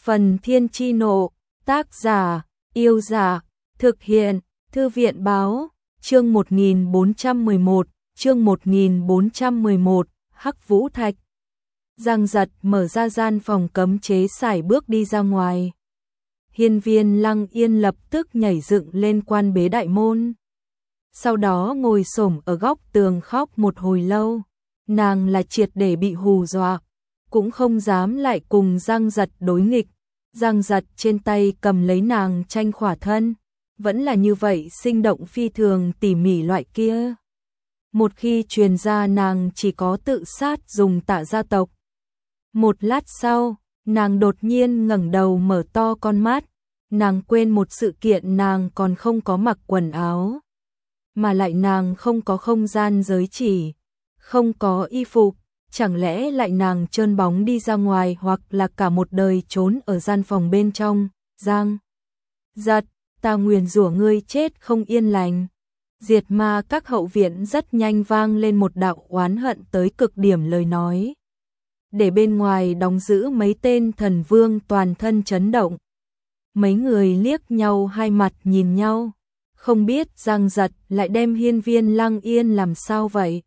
Phần Thiên Chi Nộ, tác giả, Yêu Giả, thực hiện, Thư viện Báo, chương 1411, chương 1411, Hắc Vũ Thạch. Giang Giật mở ra gian phòng cấm chế sải bước đi ra ngoài. Hiên Viên Lăng Yên lập tức nhảy dựng lên quan bế đại môn. Sau đó ngồi xổm ở góc tường khóc một hồi lâu. Nàng là triệt để bị hù dọa, cũng không dám lại cùng Giang Giật đối nghịch. Giang Giật trên tay cầm lấy nàng tranh khỏa thân, vẫn là như vậy sinh động phi thường tỉ mỉ loại kia. Một khi truyền ra nàng chỉ có tự sát dùng Tạ gia tộc. Một lát sau, nàng đột nhiên ngẩng đầu mở to con mắt, nàng quên một sự kiện, nàng còn không có mặc quần áo. Mà lại nàng không có không gian giới chỉ, không có y phục, chẳng lẽ lại nàng trơn bóng đi ra ngoài hoặc là cả một đời trốn ở gian phòng bên trong. Giang Giật, ta nguyền rủa ngươi chết không yên lành. Diệt Ma Các hậu viện rất nhanh vang lên một đạo oán hận tới cực điểm lời nói. Để bên ngoài đóng giữ mấy tên thần vương toàn thân chấn động. Mấy người liếc nhau hai mặt nhìn nhau, không biết Giang Giật lại đem Hiên Viên Lăng Yên làm sao vậy.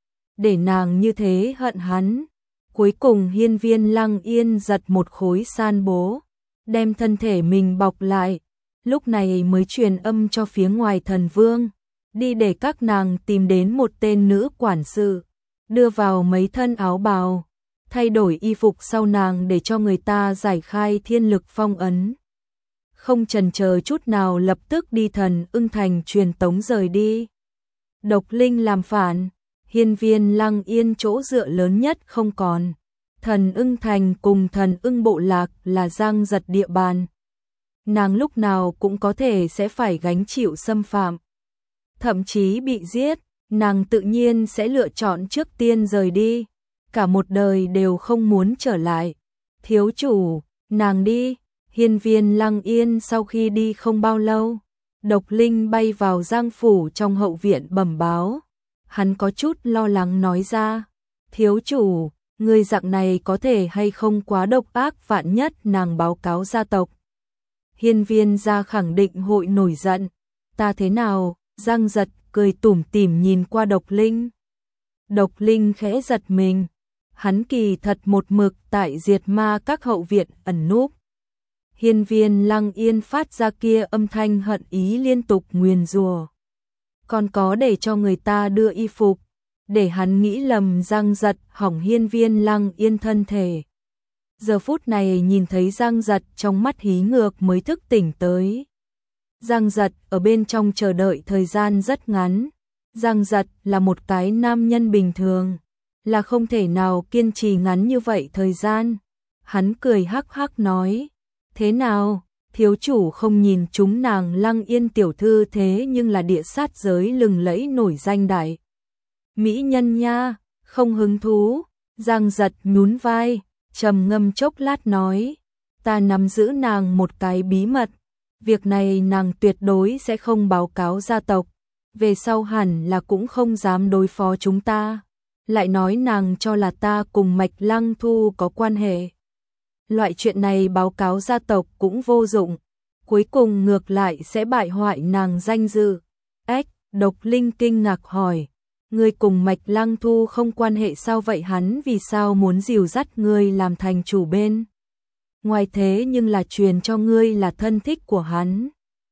Để nàng như thế hận hắn. Cuối cùng Hiên Viên Lăng Yên giật một khối san bố, đem thân thể mình bọc lại, lúc này mới truyền âm cho phía ngoài thần vương, đi để các nàng tìm đến một tên nữ quản sự, đưa vào mấy thân áo bào, thay đổi y phục sau nàng để cho người ta giải khai thiên lực phong ấn. Không chần chờ chút nào lập tức đi Thần Ưng Thành truyền tống rời đi. Độc Linh làm phản, Hiên Viên Lăng Yên chỗ dựa lớn nhất không còn. Thần Ưng Thành cùng Thần Ưng Bộ Lạc là Giang Giật địa bàn. Nàng lúc nào cũng có thể sẽ phải gánh chịu xâm phạm, thậm chí bị giết, nàng tự nhiên sẽ lựa chọn trước tiên rời đi, cả một đời đều không muốn trở lại. Thiếu chủ, nàng đi. Hiên Viên Lăng Yên sau khi đi không bao lâu, Độc Linh bay vào Giang phủ trong hậu viện bẩm báo. Hắn có chút lo lắng nói ra, thiếu chủ, người dạng này có thể hay không quá độc ác, vạn nhất nàng báo cáo gia tộc. Hiên Viên gia khẳng định hội nổi giận. Ta thế nào? Giang Giật cười tủm tỉm nhìn qua Độc Linh. Độc Linh khẽ giật mình, hắn kỳ thật một mực tại Diệt Ma Các hậu viện ẩn núp. Hiên Viên Lăng Yên phát ra kia âm thanh hận ý liên tục nguyền rủa, còn có để cho người ta đưa y phục, để hắn nghĩ lầm Giang Giật hỏng Hiên Viên Lăng Yên thân thể. Giờ phút này nhìn thấy Giang Giật trong mắt hí ngược mới thức tỉnh tới. Giang Giật ở bên trong chờ đợi thời gian rất ngắn. Giang Giật là một cái nam nhân bình thường, là không thể nào kiên trì ngắn như vậy thời gian. Hắn cười hắc hắc nói, thế nào, thiếu chủ không nhìn chúng nàng Lăng Yên tiểu thư thế nhưng là địa sát giới lừng lẫy nổi danh đại mỹ nhân nha, không hứng thú. Giang Giật nhún vai, trầm ngâm chốc lát nói, ta nắm giữ nàng một cái bí mật, việc này nàng tuyệt đối sẽ không báo cáo gia tộc, về sau hẳn là cũng không dám đối phó chúng ta. Lại nói nàng cho là ta cùng Mạch Lăng Thu có quan hệ. Loại chuyện này báo cáo gia tộc cũng vô dụng, cuối cùng ngược lại sẽ bại hoại nàng danh dự. Ếch, Độc Linh kinh ngạc hỏi, ngươi cùng Mạch Lăng Thu không quan hệ sao vậy? Hắn vì sao muốn dìu dắt ngươi làm thành chủ bên ngoài thế nhưng là truyền cho ngươi là thân thích của hắn?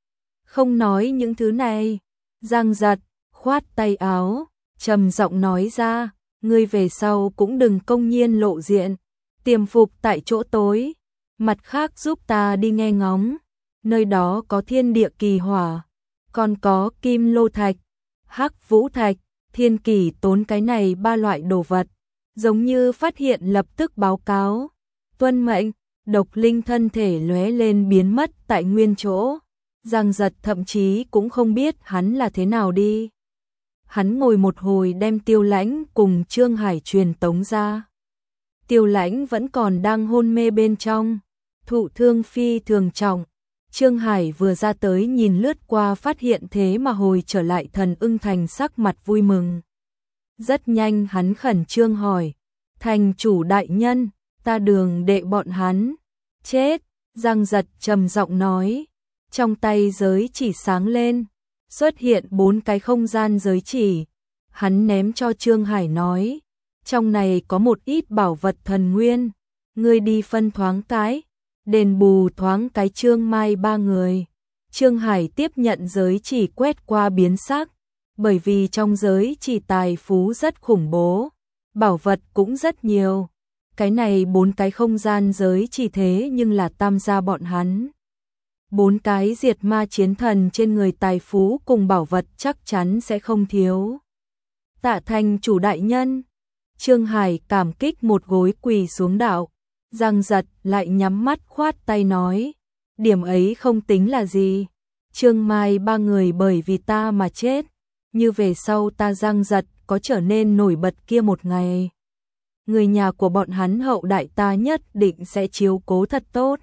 Không nói những thứ này. Giang Giật khoát tay áo, trầm giọng nói ra, ngươi về sau cũng đừng công nhiên lộ diện, tiềm phục tại chỗ tối, mặt khác giúp ta đi nghe ngóng, nơi đó có thiên địa kỳ hỏa, còn có kim lô thạch, hắc vũ thạch, thiên kỳ tốn, cái này ba loại đồ vật, giống như phát hiện lập tức báo cáo. Tuân mệnh. Độc Linh thân thể lóe lên biến mất tại nguyên chỗ. Giang Giật thậm chí cũng không biết hắn là thế nào đi. Hắn ngồi một hồi đem Tiêu Lãnh cùng Trương Hải truyền tống ra. Tiêu Lãnh vẫn còn đang hôn mê bên trong, thụ thương phi thường trọng. Trương Hải vừa ra tới nhìn lướt qua phát hiện thế mà hồi trở lại Thần Ưng Thành, sắc mặt vui mừng. Rất nhanh hắn khẩn trương hỏi, thành chủ đại nhân, ta Đường đệ bọn hắn chết. Giang Giật trầm giọng nói, trong tay giới chỉ sáng lên, xuất hiện 4 cái không gian giới chỉ. Hắn ném cho Trương Hải nói, trong này có một ít bảo vật thần nguyên, ngươi đi phân thoáng cái, đền bù thoáng cái Trương Mai ba người. Trương Hải tiếp nhận giới chỉ quét qua biến sắc, bởi vì trong giới chỉ tài phú rất khủng bố, bảo vật cũng rất nhiều. Cái này 4 cái không gian giới chỉ thế nhưng là tam gia bọn hắn. 4 cái diệt ma chiến thần trên người tài phú cùng bảo vật chắc chắn sẽ không thiếu. Tạ thành chủ đại nhân. Trương Hải cảm kích một gối quỳ xuống đạo. Giang Giật lại nhắm mắt khoát tay nói, điểm ấy không tính là gì. Trương Mai ba người bởi vì ta mà chết, như về sau ta Giang Giật có trở nên nổi bật kia một ngày, người nhà của bọn hắn hậu đại ta nhất định sẽ chiếu cố thật tốt.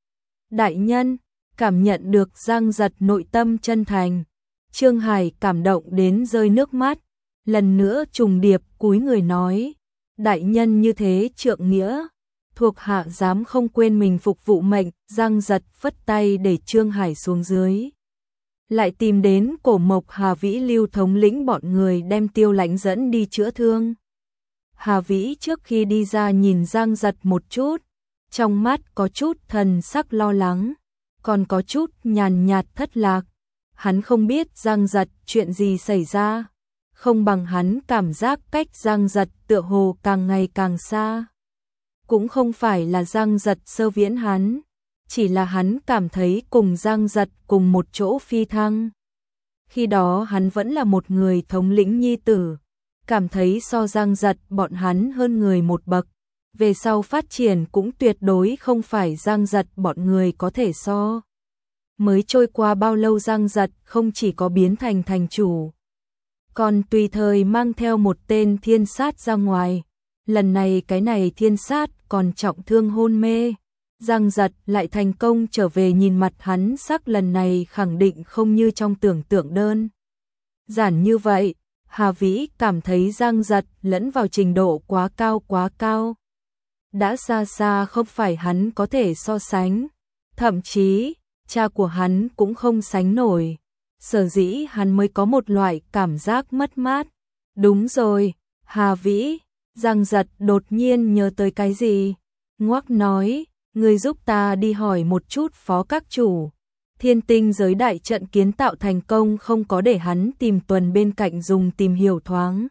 Đại nhân, cảm nhận được Giang Giật nội tâm chân thành, Trương Hải cảm động đến rơi nước mắt, lần nữa trùng điệp cúi người nói, đại nhân như thế trượng nghĩa, thuộc hạ dám không quên mình phục vụ mệnh. Giang Giật phất tay để Trương Hải xuống dưới, lại tìm đến Cổ Mộc Hà Vĩ Lưu thống lĩnh bọn người đem Tiêu Lãnh dẫn đi chữa thương. Hà Vĩ trước khi đi ra nhìn Giang Giật một chút, trong mắt có chút thần sắc lo lắng, còn có chút nhàn nhạt thất lạc. Hắn không biết Giang Giật chuyện gì xảy ra, không bằng hắn cảm giác cách Giang Giật tựa hồ càng ngày càng xa. Cũng không phải là Giang Giật sơ viễn hắn, chỉ là hắn cảm thấy cùng Giang Giật cùng một chỗ phi thăng. Khi đó hắn vẫn là một người thống lĩnh nhi tử, cảm thấy so Giang Giật bọn hắn hơn người một bậc, về sau phát triển cũng tuyệt đối không phải Giang Giật bọn người có thể so. Mới trôi qua bao lâu Giang Giật không chỉ có biến thành thành chủ, còn tùy thời mang theo một tên thiên sát ra ngoài. Lần này cái này thiên sát còn trọng thương hôn mê, Giang Giật lại thành công trở về, nhìn mặt hắn sắc lần này khẳng định không như trong tưởng tượng đơn giản như vậy. Hà Vĩ cảm thấy Giang Giật lẫn vào trình độ quá cao, đã xa xa không phải hắn có thể so sánh, thậm chí cha của hắn cũng không sánh nổi, sở dĩ hắn mới có một loại cảm giác mất mát. Đúng rồi, Hà Vĩ. Giang Giật đột nhiên nhớ tới cái gì, ngoắc nói, người giúp ta đi hỏi một chút phó các chủ, Thiên Tinh giới đại trận kiến tạo thành công không có, để hắn tìm tuần bên cạnh dùng tìm hiểu thoáng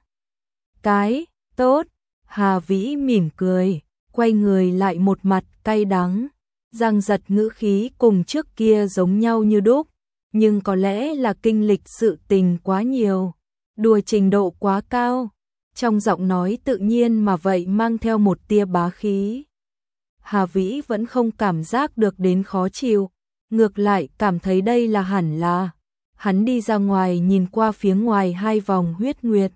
cái. Tốt. Hà Vĩ mỉm cười, quay người lại một mặt cay đắng. Giang Giật ngữ khí cùng trước kia giống nhau như đúc, nhưng có lẽ là kinh lịch sự tình quá nhiều, đùa trình độ quá cao, trong giọng nói tự nhiên mà vậy mang theo một tia bá khí. Hà Vĩ vẫn không cảm giác được đến khó chịu, ngược lại cảm thấy đây là hẳn là. Hắn đi ra ngoài nhìn qua phía ngoài 2 vòng huyết nguyệt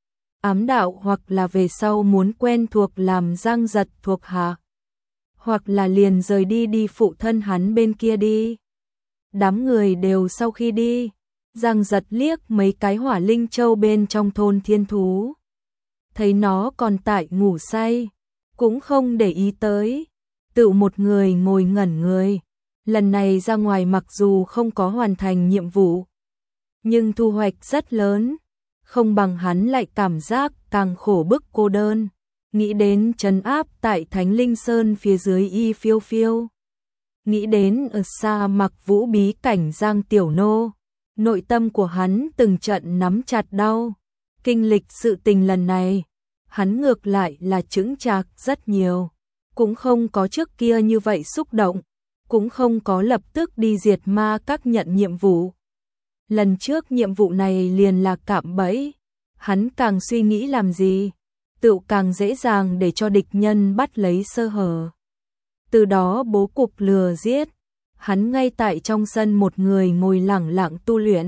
ám đạo, hoặc là về sau muốn quen thuộc làm Giang Giật thuộc hạ, hoặc là liền rời đi đi phụ thân hắn bên kia đi. Đám người đều sau khi đi, Giang Giật liếc mấy cái hỏa linh châu bên trong thôn thiên thú, thấy nó còn tại ngủ say, cũng không để ý tới, tự một người ngồi ngẩn người. Lần này ra ngoài mặc dù không có hoàn thành nhiệm vụ, nhưng thu hoạch rất lớn, không bằng hắn lại cảm giác càng khổ bức cô đơn, nghĩ đến trấn áp tại Thánh Linh Sơn phía dưới Y Phiêu Phiêu, nghĩ đến ở xa Mặc Vũ bí cảnh Giang Tiểu Nô, nội tâm của hắn từng trận nắm chặt đau. Kinh lịch sự tình lần này, hắn ngược lại là chững chạc rất nhiều, cũng không có trước kia như vậy xúc động, cũng không có lập tức đi diệt ma các nhận nhiệm vụ. Lần trước nhiệm vụ này liền là cạm bẫy, hắn càng suy nghĩ làm gì, tự càng dễ dàng để cho địch nhân bắt lấy sơ hở, từ đó bố cục lừa giết. Hắn ngay tại trong sân một người ngồi lẳng lặng tu luyện.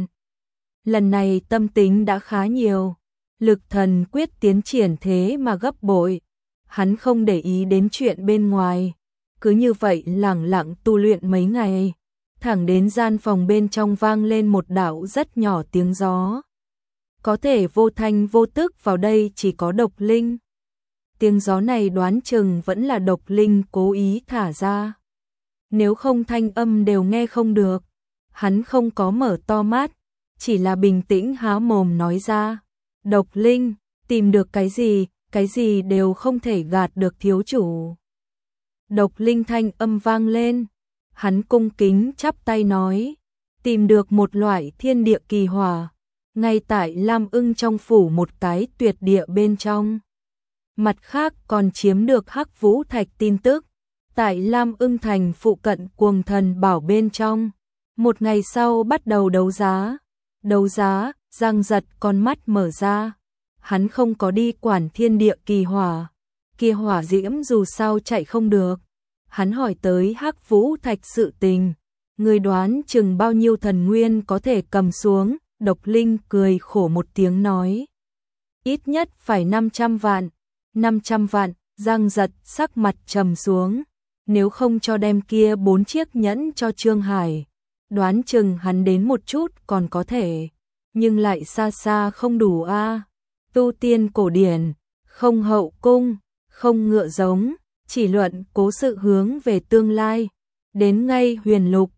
Lần này tâm tính đã khá nhiều, lực thần quyết tiến triển thế mà gấp bội. Hắn không để ý đến chuyện bên ngoài, cứ như vậy lẳng lặng tu luyện mấy ngày, thẳng đến gian phòng bên trong vang lên một đạo rất nhỏ tiếng gió. Có thể vô thanh vô tức vào đây chỉ có độc linh. Tiếng gió này đoán chừng vẫn là độc linh cố ý thả ra. nếu không thanh âm đều nghe không được. Hắn không có mở to mắt, chỉ là bình tĩnh há mồm nói ra, Độc Linh, tìm được cái gì đều không thể gạt được thiếu chủ. Độc Linh thanh âm vang lên, hắn cung kính chắp tay nói, tìm được một loại thiên địa kỳ hỏa, ngay tại Lam Ưng trong phủ một cái tuyệt địa bên trong. Mặt khác còn chiếm được Hắc Vũ Thạch tin tức, tại Lam Ưng thành phụ cận Cuồng Thần Bảo bên trong. Một ngày sau bắt đầu đấu giá, Giang Giật con mắt mở ra. Hắn không có đi quản thiên địa kỳ hỏa, kia hỏa diễm dù sao chạy không được. Hắn hỏi tới Hắc Vũ Thạch sự tình, người đoán chừng bao nhiêu thần nguyên có thể cầm xuống. Độc Linh cười khổ một tiếng nói, ít nhất phải 500 vạn. 500 vạn, Giang Giật sắc mặt trầm xuống, nếu không cho đem kia 4 chiếc nhẫn cho Trương Hải, đoán chừng hắn đến một chút còn có thể, nhưng lại xa xa không đủ a. Tu tiên cổ điển, không hậu cung, không ngựa giống, chỉ luận cố sự hướng về tương lai, đến ngay huyền lục,